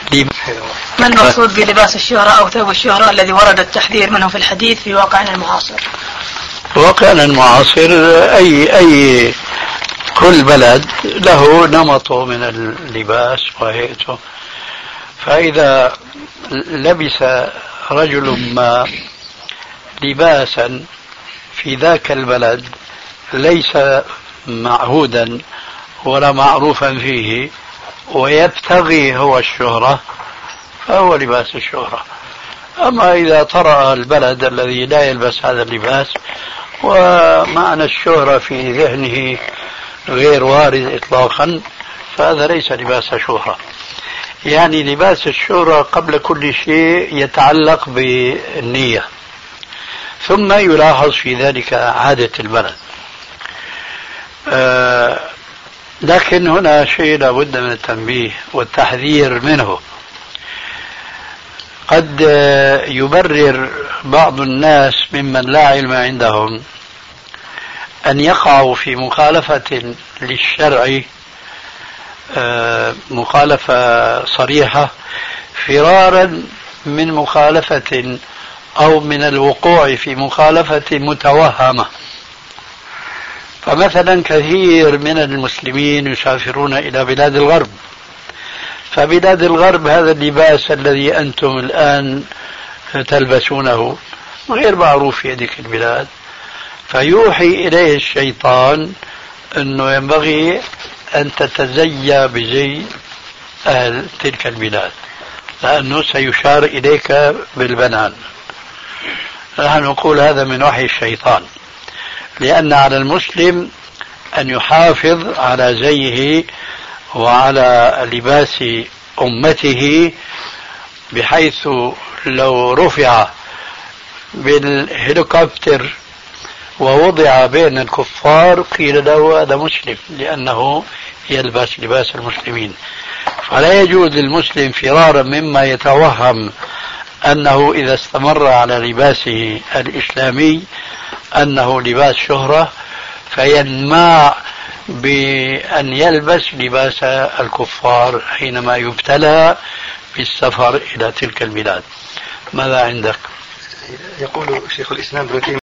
ما المقصود بلباس الشهرة أو ثوب الشهرة الذي ورد التحذير منه في الحديث في واقعنا المعاصر؟ واقعنا المعاصر أي كل بلد له نمطه من اللباس وهيئته، فإذا لبس رجل ما لباسا في ذاك البلد ليس معهودا ولا معروفا فيه ويبتغي هو الشهرة فهو لباس الشهرة. أما إذا طرأ البلد الذي لا يلبس هذا اللباس ومعنى الشهرة في ذهنه غير وارد إطلاقا فهذا ليس لباس شهرة. يعني لباس الشهرة قبل كل شيء يتعلق بالنية، ثم يلاحظ في ذلك عادة البلد. لكن هنا شيء لابد من التنبيه والتحذير منه. قد يبرر بعض الناس ممن لا علم عندهم أن يقعوا في مخالفة للشرع، مخالفة صريحة، فرارا من مخالفة أو من الوقوع في مخالفة متوهمة. فمثلا كثير من المسلمين يسافرون إلى بلاد الغرب، فبلاد الغرب هذا اللباس الذي أنتم الآن تلبسونه غير معروف في هذه البلاد، فيوحي إليه الشيطان أنه ينبغي أن تتزيى بزي أهل تلك البلاد لأنه سيشار إليك بالبنان. نحن نقول هذا من وحي الشيطان، لأن على المسلم أن يحافظ على زيه وعلى لباس أمته، بحيث لو رفع بالهليكوبتر ووضع بين الكفار قيل له هذا مسلم لأنه يلبس لباس المسلمين. فلا يجوز للمسلم فرارا مما يتوهم أنه إذا استمر على لباسه الإسلامي أنه لباس شهرة فينماع بأن يلبس لباس الكفار حينما يبتلى بالسفر إلى تلك البلاد. ماذا عندك؟ يقول شيخ الإسلام ابن تيمية